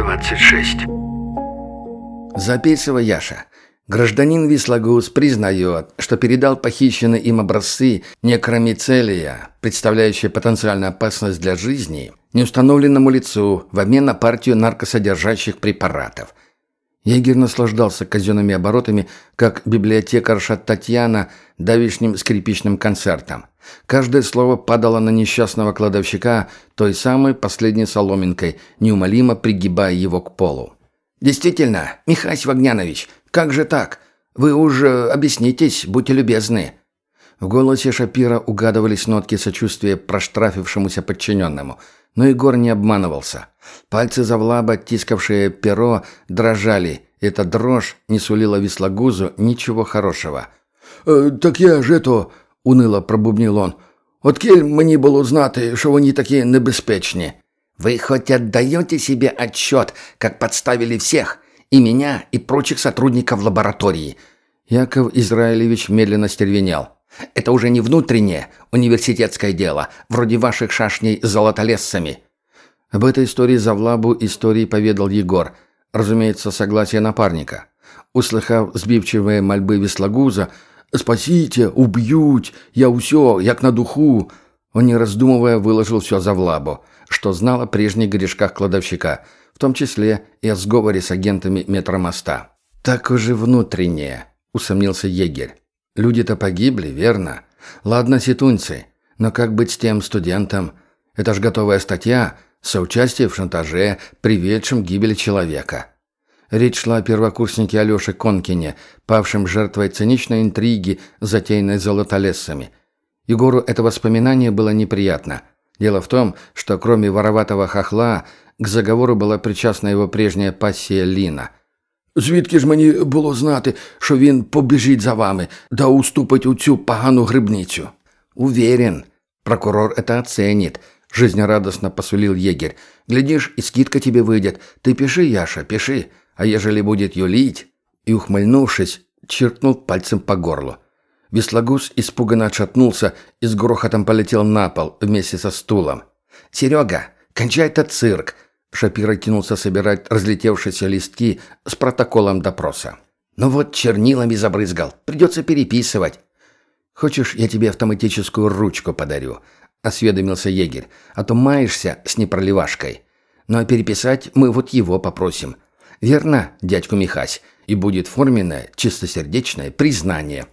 26. Записывай, Яша. Гражданин Вислагус признает, что передал похищенные им образцы некромицелия, представляющие потенциальную опасность для жизни, неустановленному лицу в обмен на партию наркосодержащих препаратов. Егерь наслаждался казенными оборотами, как библиотекарша Татьяна давишним скрипичным концертом. Каждое слово падало на несчастного кладовщика той самой последней соломинкой, неумолимо пригибая его к полу. «Действительно, Михась Вагнянович, как же так? Вы уже объяснитесь, будьте любезны». В голосе Шапира угадывались нотки сочувствия проштрафившемуся подчиненному. Но Егор не обманывался. Пальцы Завлаба, тискавшие перо, дрожали. Эта дрожь не сулила Вислагузу ничего хорошего. «Так я ж ето», – унило пробубнів он. «Откіль мені було знати, що вони такі небезпечні?» «Вы хоть отдаете себе отчет, как подставили всех, и меня, и прочих сотрудников лаборатории?» Яков Израилевич медленно стервенел. «Это уже не внутреннее, университетское дело, вроде ваших шашней с золотолесцами». Об этой истории Завлабу истории поведал Егор, разумеется, согласие напарника. Услыхав сбивчивые мольбы Вислагуза «Спасите, убьют, я усё, як на духу», он, не раздумывая, выложил все Завлабу, что знал о прежних грешках кладовщика, в том числе и о сговоре с агентами метромоста. «Так уже внутреннее», — усомнился егерь. «Люди-то погибли, верно? Ладно, ситунцы, но как быть с тем студентом? Это ж готовая статья, соучастие в шантаже, приведшем к гибели человека». Речь шла о первокурснике Алёше Конкине, павшем жертвой циничной интриги, затеянной золотолесцами. Егору это воспоминание было неприятно. Дело в том, что кроме вороватого хохла, к заговору была причастна его прежняя пассия Лина. «Звідки ж мені було знати, що він побіжить за вами, да уступить у цю погану грибницю?» «Уверен, прокурор это оценит», — жизнерадостно посулил егерь. «Глядишь, и скидка тебе выйдет. Ты пиши, Яша, пиши. А ежели будет юлить...» И, ухмыльнувшись, чиркнул пальцем по горлу. Вислагуз испуганно отшатнулся и с грохотом полетел на пол вместе со стулом. «Серега, кончай этот цирк!» Шапира кинулся собирать разлетевшиеся листки с протоколом допроса. «Ну вот, чернилами забрызгал. Придется переписывать». «Хочешь, я тебе автоматическую ручку подарю?» — осведомился егерь. «А то маешься с непроливашкой. Ну а переписать мы вот его попросим. Верно, дядьку Михась? И будет форменное, чистосердечное признание».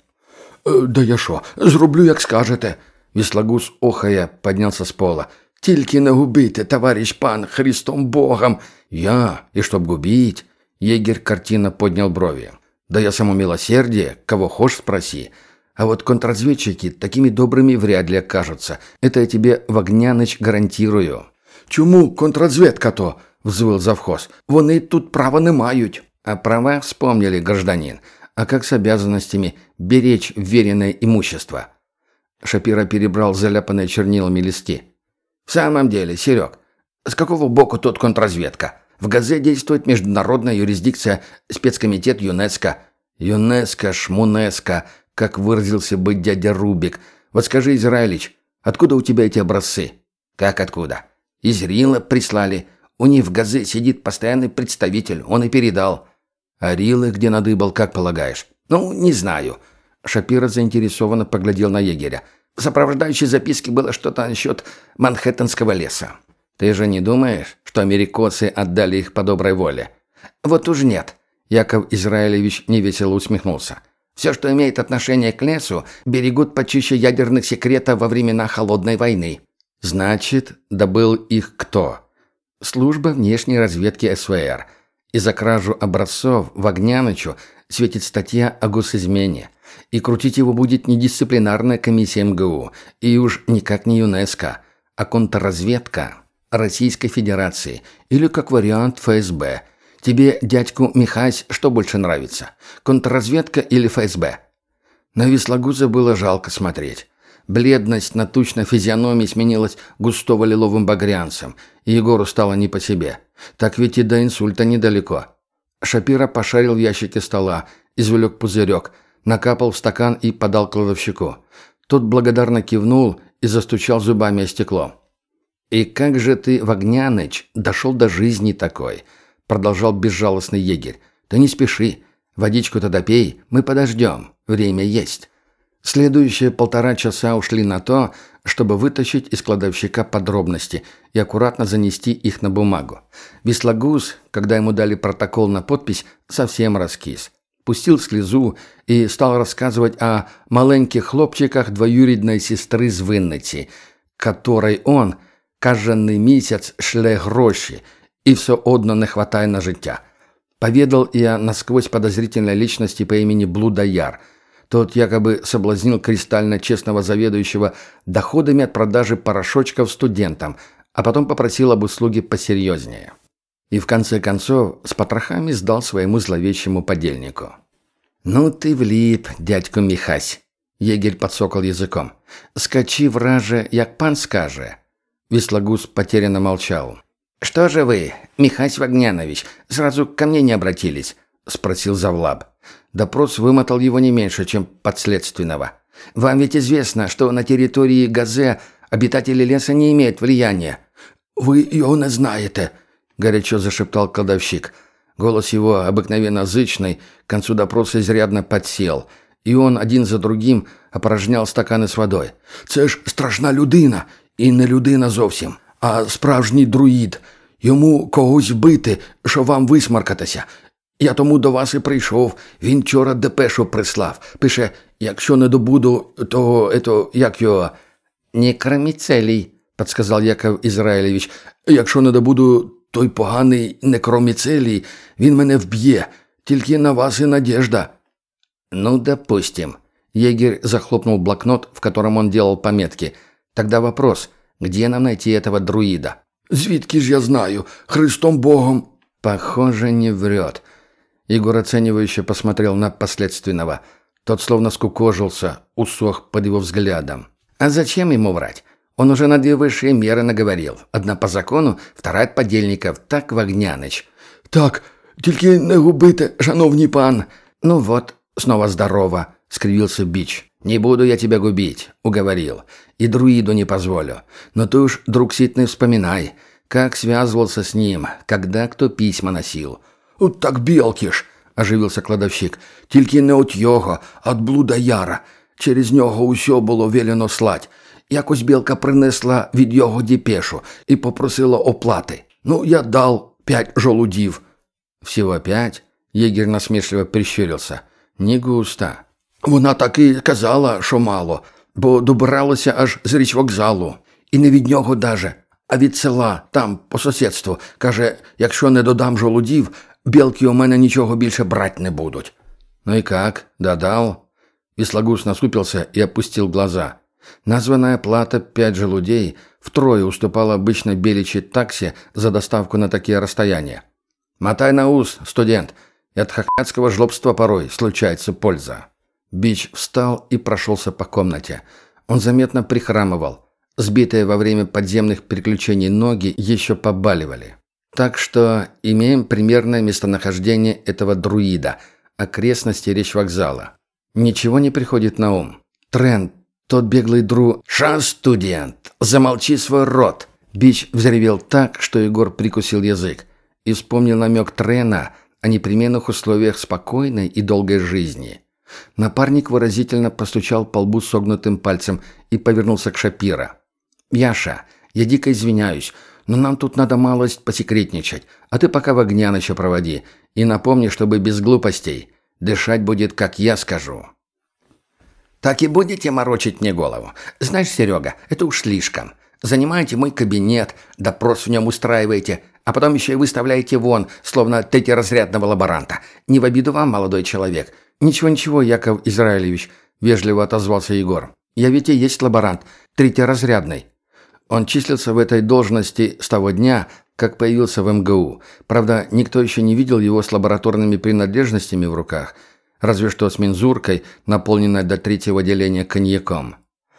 «Да я шо, зроблю, як скажете». Вислагуз, охая, поднялся с пола. «Тільки не губите, товарищ пан, Христом Богом!» «Я? И чтоб губить?» Егерь картинно поднял брови. «Да я само милосердие, кого хошь спроси. А вот контрразведчики такими добрыми вряд ли окажутся. Это я тебе, Вагняныч, гарантирую». «Чому контрразведка-то?» – взвыл завхоз. «Вони тут права не мають». «А права вспомнили, гражданин. А как с обязанностями беречь вверенное имущество?» Шапира перебрал заляпанные чернилами листи. «В самом деле, Серег, с какого боку тут контрразведка? В ГАЗе действует международная юрисдикция, спецкомитет ЮНЕСКО». «ЮНЕСКО, шмунеско», как выразился бы дядя Рубик. «Вот скажи, Израилич, откуда у тебя эти образцы?» «Как откуда?» «Из Рила прислали. У них в ГАЗе сидит постоянный представитель, он и передал». «А Рилы где надыбал, как полагаешь?» «Ну, не знаю». Шапира заинтересованно поглядел на егеря. В сопровождающей записке было что-то насчет Манхэттенского леса. «Ты же не думаешь, что америкосы отдали их по доброй воле?» «Вот уж нет», — Яков Израилевич невесело усмехнулся. «Все, что имеет отношение к лесу, берегут почище ядерных секретов во времена Холодной войны». «Значит, добыл их кто?» «Служба внешней разведки СВР. И за кражу образцов Вагнянычу светит статья о госизмене. И крутить его будет не дисциплинарная комиссия МГУ, и уж никак не ЮНЕСКО, а контрразведка Российской Федерации или, как вариант, ФСБ. Тебе, дядьку Михась, что больше нравится, контрразведка или ФСБ?» На Вислагуза было жалко смотреть. Бледность на тучной физиономии сменилась густо-лиловым багрянцем, и Егору стало не по себе. Так ведь и до инсульта недалеко. Шапира пошарил в ящике стола, извлек пузырек, накапал в стакан и подал кладовщику. Тот благодарно кивнул и застучал зубами о стекло. «И как же ты, Вагняныч, дошел до жизни такой?» продолжал безжалостный егерь. «Ты не спеши. Водичку-то допей, мы подождем. Время есть». Следующие 1,5 часа ушли на то, чтобы вытащить из кладовщика подробности и аккуратно занести их на бумагу. Веслагуз, когда ему дали протокол на подпись, совсем раскис. Пустил слезу и стал рассказывать о маленьких хлопчиках двоюрідної сестры з Винниці, которой он каждый месяц шле гроші, и все одно не хватає на життя. Поведал и о насквозь подозрительной личности по имени Блудояр. Тот якобы соблазнил кристально честного заведующего доходами от продажи порошочков студентам, а потом попросил об услуге посерьезнее. И в конце концов с потрохами сдал своему зловещему подельнику. «Ну ты влип, дядько Михась!» Егерь подсокал языком. «Скачи, враже, як пан скаже!» Веслагуз потерянно молчал. «Что же вы, Михась Вагнянович, сразу ко мне не обратились?» – спросил завлаб. Допрос вымотал его не меньше, чем подследственного. «Вам ведь известно, что на территории Газе обитатели леса не имеют влияния». «Вы его не знаете», – горячо зашептал кладовщик. Голос его, обыкновенно зычный, к концу допроса изрядно подсел, и он один за другим опорожнял стаканы с водой. «Це ж страшна людина, і не людина зовсім, а справжній друїд. Йому когось вбити, що вам висмаркатися. Я тому до вас і прийшов. Він вчора депешу прислав. Пише, якщо не добуду, то як його...» «Некроміцелій», – подсказал Яков Ізраїлевич. «Якщо не добуду той поганий некроміцелій, він мене вб'є. Тільки на вас і надежда». «Ну, допустим». Егерь захлопнул блокнот, в котором он делал пометки. «Тогда вопрос, где нам найти этого друида?» «Звідки ж я знаю? Христом Богом». «Похоже, не врет». Егор оценивающе посмотрел на подследственного. Тот словно скукожился, усох под его взглядом. «А зачем ему врать? Он уже на 2 высшие меры наговорил. Одна по закону, вторая от подельников. Так, Вагняныч?» «Так, тільки не губите, шановний пан». «Ну вот, снова здорово», — скривился Бич. «Не буду я тебя губить», — уговорил. «И друиду не позволю. Но ты уж, друг ситный, вспоминай, как связывался с ним, когда кто письма носил». «Так білки ж», – оживився кладовщик. «Тільки не от його, а от Блудояра. Через нього усьо було велено слать. Якось білка принесла від його депешу і попросила оплати. Ну, я дав 5 жолудів». «Всего 5?» – егерь насмешливо прищурился. «Не густо». «Вона таки казала, що мало, бо добиралася аж з річвокзалу. І не від нього даже, а від села, там, по сусідству. Каже, якщо не додам жолудів, білки у мене нічого більше брать не будуть». «Ну и как? Додал?» Веслагуз насупился и опустил глаза. Названная плата 5 желудей втрое уступала обычной беличьей таксе за доставку на такие расстояния. «Мотай на ус, студент, и от хохмятского жлобства порой случается польза». Бич встал и прошелся по комнате. Он заметно прихрамывал. Сбитые во время подземных приключений ноги еще побаливали. Так что имеем примерное местонахождение этого друида, окрестности речвокзала. Ничего не приходит на ум. Трен, тот беглый «Ша, студент, замолчи свой рот!» Бич взревел так, что Егор прикусил язык и вспомнил намек Трена о непременных условиях спокойной и долгой жизни. Напарник выразительно постучал по лбу согнутым пальцем и повернулся к Шапира. «Яша, я дико извиняюсь, но нам тут надо малость посекретничать, а ты пока Вагняныча проводи и напомни, чтобы без глупостей. Дышать будет, как я скажу». «Так и будете морочить мне голову? Знаешь, Серега, это уж слишком. Занимаете мой кабинет, допрос в нем устраиваете, а потом еще и выставляете вон, словно третьеразрядного лаборанта. Не в обиду вам, молодой человек». «Ничего-ничего, Яков Израилевич», – вежливо отозвался Егор. «Я ведь и есть лаборант, третьеразрядный». Он числился в этой должности с того дня, как появился в МГУ. Правда, никто еще не видел его с лабораторными принадлежностями в руках, разве что с мензуркой, наполненной до 3-го деления коньяком.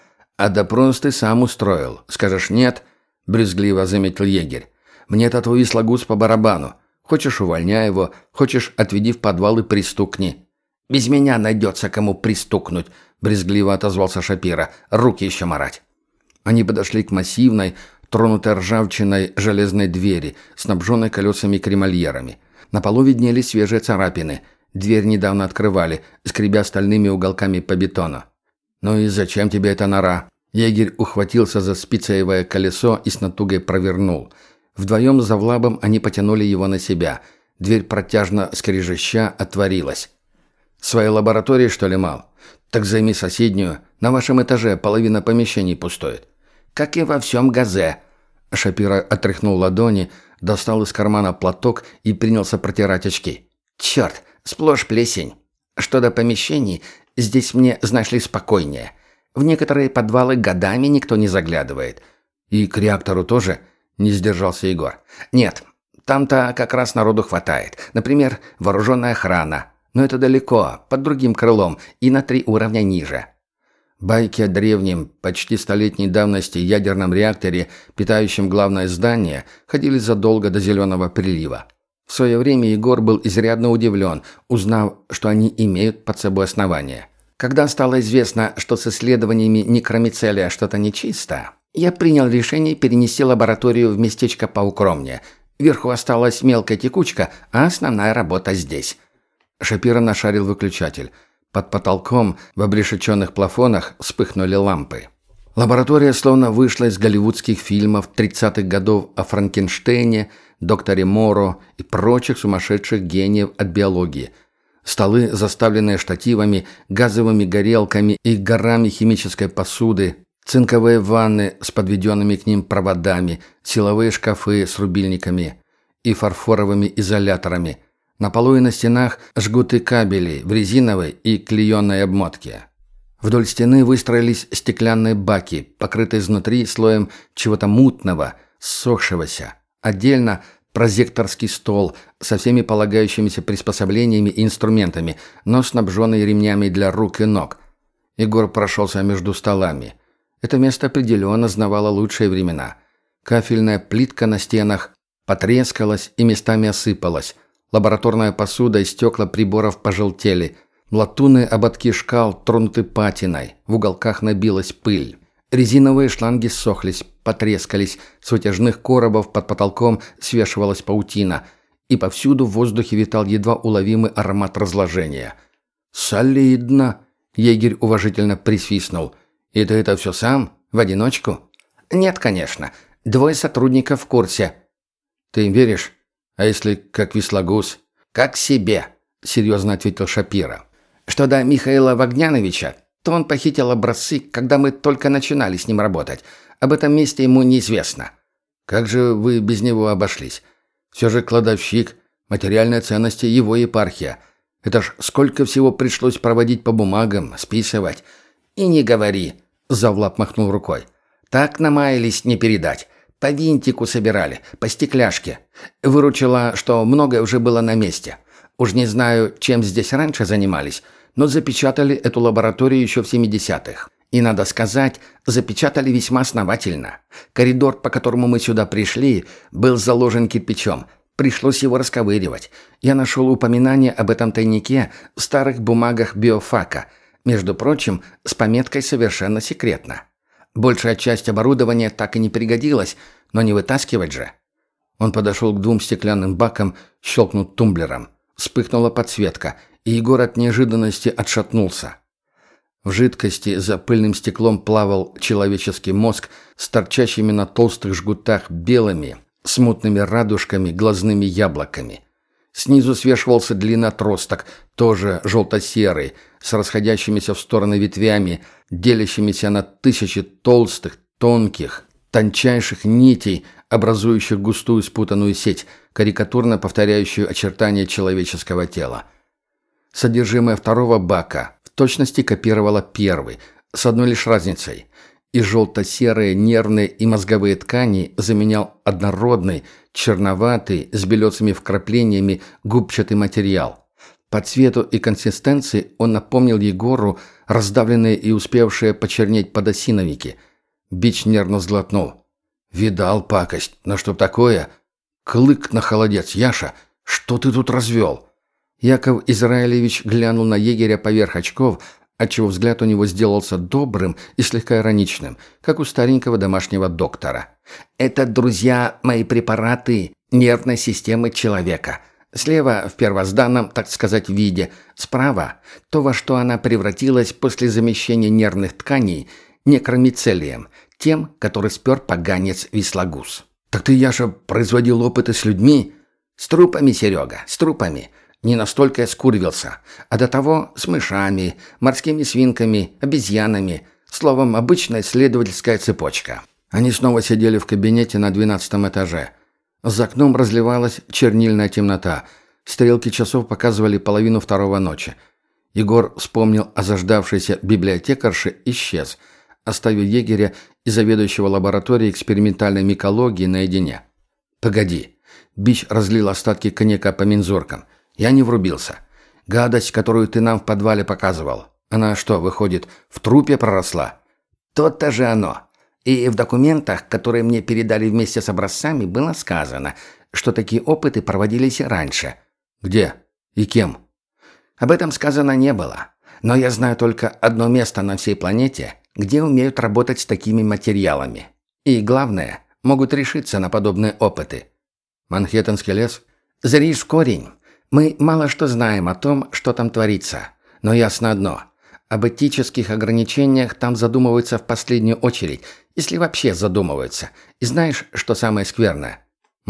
«А допрос ты сам устроил. Скажешь нет?» – брезгливо заметил егерь. «Мне-то твой Веслагуз по барабану. Хочешь – увольняй его, хочешь – отведи в подвал и пристукни». «Без меня найдется, кому пристукнуть», – брезгливо отозвался Шапира. «Руки еще марать». Они подошли к массивной, тронутой ржавчиной железной двери, снабженной колесами-кремольерами. На полу виднелись свежие царапины. Дверь недавно открывали, скребя стальными уголками по бетону. «Ну и зачем тебе эта нора?» Егерь ухватился за спицеевое колесо и с натугой провернул. Вдвоем с Завлабом они потянули его на себя. Дверь протяжно скрежеща отворилась. «Своей лаборатории, что ли, мал? Так займи соседнюю. На вашем этаже половина помещений пустует». «Как и во всем Газе». Шапира отряхнул ладони, достал из кармана платок и принялся протирать очки. «Черт, сплошь плесень. Что до помещений, здесь мне, знаешь ли, спокойнее. В некоторые подвалы годами никто не заглядывает». «И к реактору тоже?» – не сдержался Егор. «Нет, там-то как раз народу хватает. Например, вооруженная охрана. Но это далеко, под другим крылом и на 3 уровня ниже». Байки о древнем, почти столетней давности ядерном реакторе, питающем главное здание, ходили задолго до Зеленого прилива. В свое время Егор был изрядно удивлен, узнав, что они имеют под собой основания. Когда стало известно, что с исследованиями некромицелия что-то нечисто, я принял решение перенести лабораторию в местечко поукромнее. Вверху осталась мелкая текучка, а основная работа здесь. Шапира нашарил выключатель. Под потолком в обрешеченных плафонах вспыхнули лампы. Лаборатория словно вышла из голливудских фильмов 30-х годов о Франкенштейне, докторе Моро и прочих сумасшедших гениев от биологии. Столы, заставленные штативами, газовыми горелками и горами химической посуды, цинковые ванны с подведенными к ним проводами, силовые шкафы с рубильниками и фарфоровыми изоляторами – на полу и на стенах жгуты кабелей в резиновой и клееной обмотке. Вдоль стены выстроились стеклянные баки, покрытые изнутри слоем чего-то мутного, ссохшегося. Отдельно прозекторский стол со всеми полагающимися приспособлениями и инструментами, но снабженный ремнями для рук и ног. Егор прошелся между столами. Это место определенно знавало лучшие времена. Кафельная плитка на стенах потрескалась и местами осыпалась. Лабораторная посуда и стекла приборов пожелтели. Латунные ободки шкал тронуты патиной. В уголках набилась пыль. Резиновые шланги ссохлись, потрескались. С вытяжных коробов под потолком свешивалась паутина. И повсюду в воздухе витал едва уловимый аромат разложения. «Солидно!» — егерь уважительно присвистнул. «И ты это все сам? В одиночку?» «Нет, конечно. 2 сотрудников в курсе». «Ты им веришь? А если как Вислагус?» «Как себе», — серьезно ответил Шапира. «Что до Михаила Вогняновича, то он похитил образцы, когда мы только начинали с ним работать. Об этом месте ему неизвестно». «Как же вы без него обошлись? Все же кладовщик, материальные ценности его епархия. Это ж сколько всего пришлось проводить по бумагам, списывать». «И не говори», — Завлап махнул рукой. «Так намаялись не передать. По винтику собирали, по стекляшке. Выручило, что многое уже было на месте. Уж не знаю, чем здесь раньше занимались, но запечатали эту лабораторию еще в 70-х. И, надо сказать, запечатали весьма основательно. Коридор, по которому мы сюда пришли, был заложен кирпичом. Пришлось его расковыривать. Я нашел упоминание об этом тайнике в старых бумагах биофака. Между прочим, с пометкой «Совершенно секретно». Большая часть оборудования так и не пригодилась, но не вытаскивать же. Он подошел к 2 стеклянным бакам, щелкнул тумблером. Вспыхнула подсветка, и Егор от неожиданности отшатнулся. В жидкости за пыльным стеклом плавал человеческий мозг с торчащими на толстых жгутах белыми, смутными радужками, глазными яблоками. Снизу свешивался длинный отросток, тоже желто-серый, с расходящимися в стороны ветвями, делящимися на тысячи толстых, тонких, тончайших нитей, образующих густую спутанную сеть, карикатурно повторяющую очертания человеческого тела. Содержимое 2-го бака в точности копировало 1-й, с одной лишь разницей. И желто-серые нервные и мозговые ткани заменял однородный, черноватый, с белесыми вкраплениями губчатый материал. По цвету и консистенции он напомнил Егору раздавленные и успевшие почернеть подосиновики. Бич нервно сглотнул. «Видал пакость, но что такое? Клык на холодец, Яша, что ты тут развел?» Яков Израилевич глянул на егеря поверх очков, отчего взгляд у него сделался добрым и слегка ироничным, как у старенького домашнего доктора. «Это, друзья, мои препараты нервной системы человека. Слева в первозданном, так сказать, виде, справа то, во что она превратилась после замещения нервных тканей некромицелием, тем, который спер поганец Вислагус». «Так ты, Яша, производил опыты с людьми?» «С трупами, Серега, с трупами. Не настолько я скурвился. А до того с мышами, морскими свинками, обезьянами. Словом, обычная исследовательская цепочка». Они снова сидели в кабинете на 12 этаже. За окном разливалась чернильная темнота. Стрелки часов показывали 1:30 ночи. Егор вспомнил о заждавшейся библиотекарше и исчез, оставив егеря и заведующего лабораторией экспериментальной микологии наедине. «Погоди». Бич разлил остатки коньяка по мензуркам. «Я не врубился. Гадость, которую ты нам в подвале показывал. Она что, выходит, в трупе проросла?» «То-то же оно. И в документах, которые мне передали вместе с образцами, было сказано, что такие опыты проводились и раньше». «Где? И кем?» «Об этом сказано не было. Но я знаю только одно место на всей планете, где умеют работать с такими материалами. И, главное, могут решиться на подобные опыты». «Манхэттенский лес?» «Зришь в корень. Мы мало что знаем о том, что там творится. Но ясно одно. Об этических ограничениях там задумываются в последнюю очередь, если вообще задумываются. И знаешь, что самое скверное?»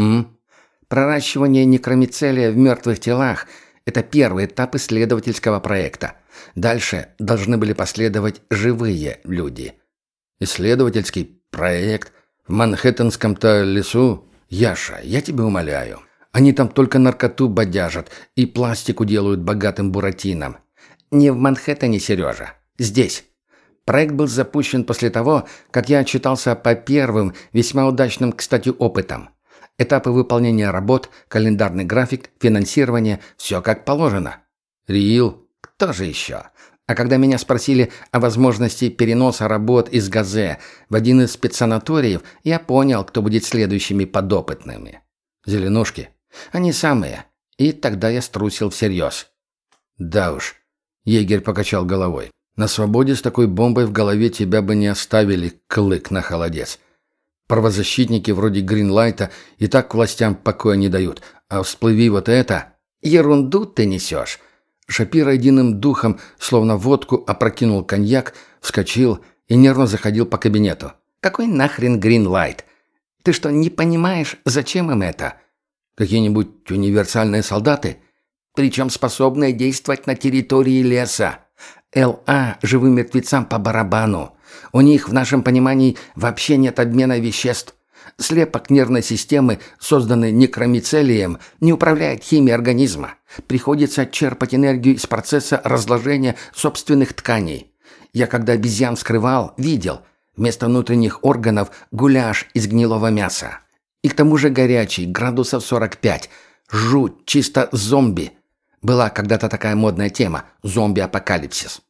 Проращивание некромицелия в мертвых телах – это первый этап исследовательского проекта. Дальше должны были последовать живые люди. «Исследовательский проект? В Манхэттенском-то лесу? Яша, я тебя умоляю. Они там только наркоту бодяжат и пластику делают богатым буратином». «Не в Манхэттене, Сережа. Здесь. Проект был запущен после того, как я отчитался по первым, весьма удачным, кстати, опытам. Этапы выполнения работ, календарный график, финансирование – все как положено». «Риил?» «Кто же еще?» А когда меня спросили о возможности переноса работ из ГАЗе в один из спецсанаториев, я понял, кто будет следующими подопытными. «Зеленушки?» «Они самые. И тогда я струсил всерьез». «Да уж». Егерь покачал головой. «На свободе с такой бомбой в голове тебя бы не оставили, клык на холодец. Правозащитники вроде Гринлайта и так властям покоя не дают. А всплыви вот это...» «Ерунду ты несешь». Шапира единым духом, словно водку, опрокинул коньяк, вскочил и нервно заходил по кабинету. «Какой нахрен Гринлайт? Ты что, не понимаешь, зачем им это?» «Какие-нибудь универсальные солдаты?» «Причем способные действовать на территории леса. ЛА живым мертвецам по барабану. У них, в нашем понимании, вообще нет обмена веществ. Слепок нервной системы, созданный некромицелием, не управляет химией организма. Приходится черпать энергию из процесса разложения собственных тканей. Я, когда обезьян вскрывал, видел. Вместо внутренних органов гуляш из гнилого мяса. И к тому же горячий, градусов 45. Жуть, чисто зомби. Была когда-то такая модная тема – зомби-апокалипсис».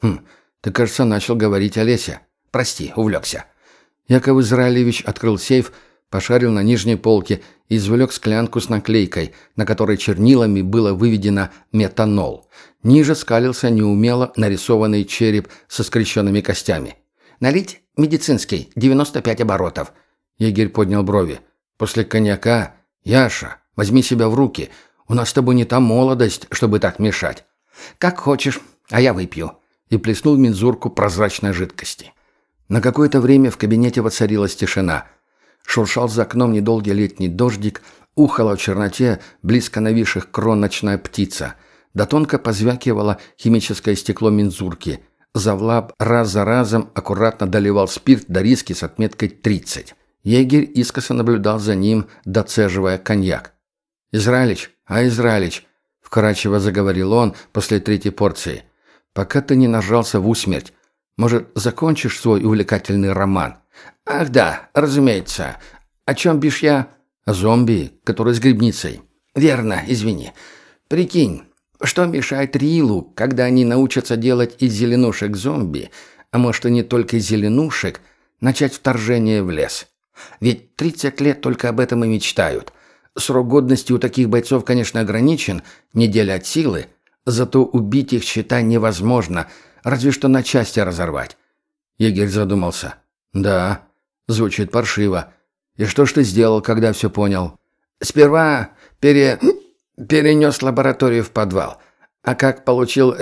Ты, кажется, начал говорить о лесе. «Прости, увлекся». Яков Израилевич открыл сейф, пошарил на нижней полке и извлек склянку с наклейкой, на которой чернилами было выведено «метанол». Ниже скалился неумело нарисованный череп со скрещенными костями. «Налить? Медицинский, 95 оборотов». Егерь поднял брови. «После коньяка? Яша, возьми себя в руки. У нас с тобой не та молодость, чтобы так мешать». «Как хочешь, а я выпью». И плеснул в мензурку прозрачной жидкости. На какое-то время в кабинете воцарилась тишина. Шуршал за окном недолгий летний дождик, ухала в черноте близко нависших крон ночная птица. Да тонко позвякивало химическое стекло мензурки. Завлаб раз за разом аккуратно доливал спирт до риски с отметкой 30. Егерь искоса наблюдал за ним, доцеживая коньяк. «Израилич, Израилич», — вкрадчиво заговорил он после третьей порции, — «пока ты не нажрался в усмерть, может, закончишь свой увлекательный роман?» «Ах да, разумеется. О чем бишь я?» «О зомби, который с грибницей». «Верно, извини. Прикинь, что мешает Рилу, когда они научатся делать из зеленушек зомби, а может и не только из зеленушек, начать вторжение в лес? Ведь 30 лет только об этом и мечтают. Срок годности у таких бойцов, конечно, ограничен, неделя от силы, зато убить их, считай, невозможно. разве что на части разорвать». Егерь задумался. «Да, звучит паршиво. И что ж ты сделал, когда все понял?» «Сперва перенес лабораторию в подвал. А как получил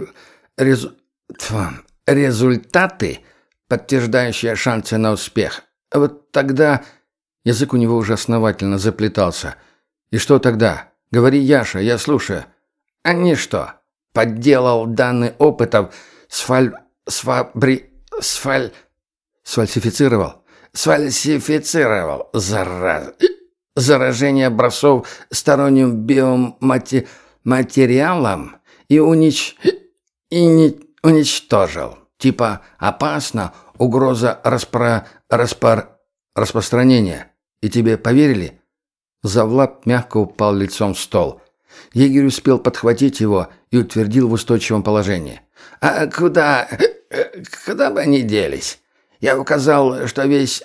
результаты, подтверждающие шансы на успех, вот тогда...» Язык у него уже основательно заплетался. «И что тогда? Говори, Яша, я слушаю». «А ничто. Подделал данные опытов, сфальсифицировал. Сфальсифицировал, заражение образцов сторонним биоматериалом и уничтожил. Типа опасно, угроза распространения. И тебе поверили?» Завлап мягко упал лицом в стол. Егерь успел подхватить его и утвердил в устойчивом положении. «А куда бы они делись? Я указал, что весь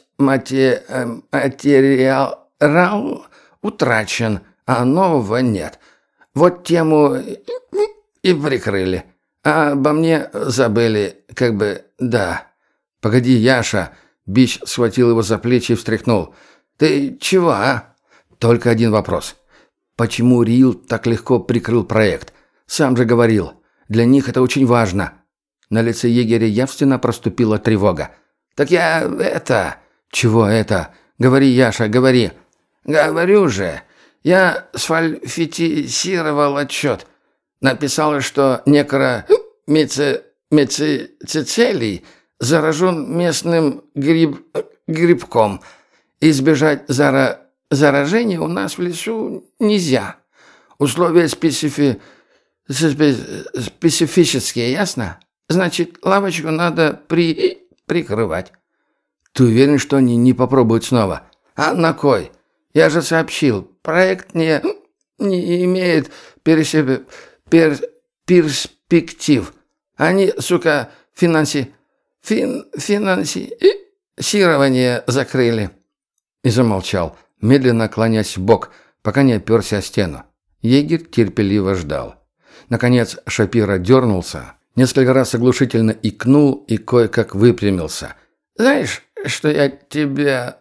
материал утрачен, а нового нет. Вот тему и прикрыли. А обо мне забыли, как бы, да». «Погоди, Яша!» Бич схватил его за плечи и встряхнул. «Ты чего, а?» «Только один вопрос. Почему Рил так легко прикрыл проект? Сам же говорил. Для них это очень важно». На лице егеря явственно проступила тревога. «Так я это...» «Чего это? Говори, Яша, говори». «Говорю же. Я сфальсифицировал отчет. Написал, что некромицицелий заражен местным грибком. Избежать заражения у нас в лесу нельзя. Условия специфические, ясно? Значит, лавочку надо прикрывать». «Ты уверен, что они не попробуют снова?» «А на кой? Я же сообщил, проект не имеет перспектив. Они, сука, финансирование закрыли». И замолчал, медленно клонясь в бок, пока не оперся о стену. Егерь терпеливо ждал. Наконец Шапира дернулся, несколько раз оглушительно икнул и кое-как выпрямился. «Знаешь, что я тебе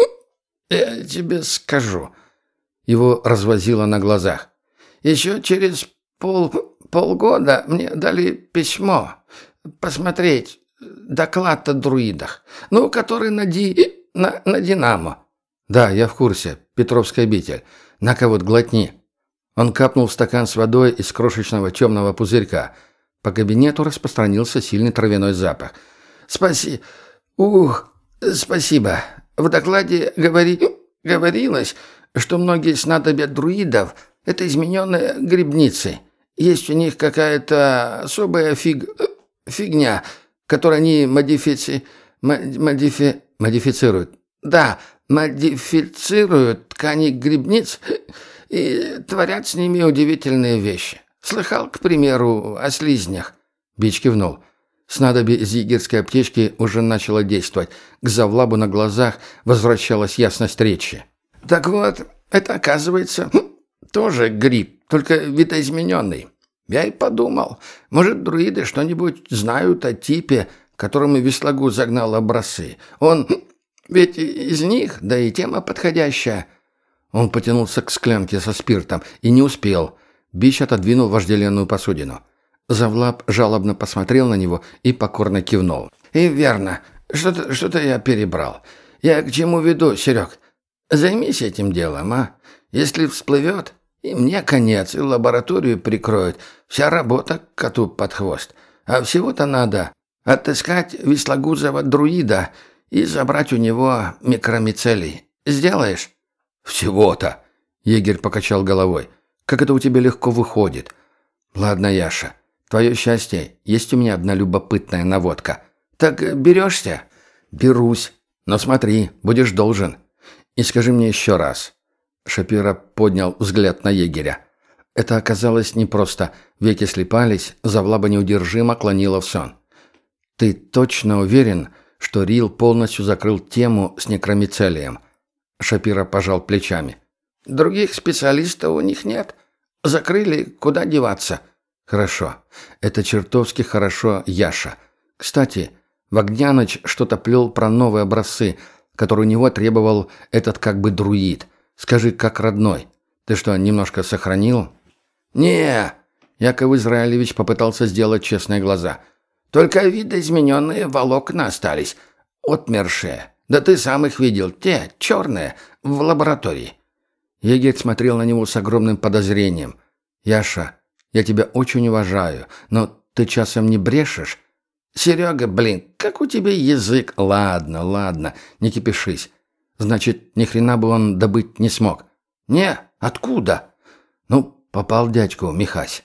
скажу?» Его развозило на глазах. «Еще через полгода мне дали письмо посмотреть доклад о друидах, который на Динамо». «Да, я в курсе. Петровская обитель. На-ка вот глотни». Он капнул в стакан с водой из крошечного темного пузырька. По кабинету распространился сильный травяной запах. «Спасибо. Спасибо. В докладе говорилось, что многие снадобья друидов – это измененные грибницы. Есть у них какая-то особая фигня, которую они модифицируют. Да, модифицируют ткани грибниц и творят с ними удивительные вещи. Слыхал, к примеру, о слизнях?» Бич кивнул. Снадобье из егерской аптечки уже начало действовать. К Завлабу на глазах возвращалась ясность речи. «Так вот, это, оказывается, тоже гриб, только видоизмененный. Я и подумал, может, друиды что-нибудь знают о типе, которому Веслагу загнал образцы. Он ведь из них, да и тема подходящая». Он потянулся к склянке со спиртом и не успел. Бич отодвинул вожделенную посудину. Завлаб жалобно посмотрел на него и покорно кивнул. «И верно. Что-то я перебрал. Я к чему веду, Серег? Займись этим делом, а? Если всплывет, и мне конец, и лабораторию прикроют. Вся работа коту под хвост. А всего-то надо отыскать веслагузого друида и забрать у него микромицелий. Сделаешь?» «Всего-то!» — егерь покачал головой. «Как это у тебя легко выходит?» «Ладно, Яша, твое счастье, есть у меня одна любопытная наводка». «Так берешься?» «Берусь. Но смотри, будешь должен. И скажи мне еще раз». Шапира поднял взгляд на егеря. Это оказалось непросто. Веки слипались, Завлаба неудержимо клонила в сон. «Ты точно уверен, что Рил полностью закрыл тему с некромицелием?» Шапира пожал плечами. «Других специалистов у них нет. Закрыли, куда деваться. Хорошо. Это чертовски хорошо, Яша. Кстати, Вогняныч что-то плел про новые образцы, которые у него требовал этот как бы друид. Скажи, как родной. Ты что, немножко сохранил? «Не!» — Яков Израилевич попытался сделать честные глаза. «Только видоизмененные волокна остались. Отмершие. Да ты сам их видел. Те, черные, в лаборатории». Егерь смотрел на него с огромным подозрением. «Яша, я тебя очень уважаю, но ты часом не брешешь?» «Серега, блин, как у тебя язык?» Ладно, не кипишись. Значит, ни хрена бы он добыть не смог. «Не, откуда?» Ну, попал дядьку Михась.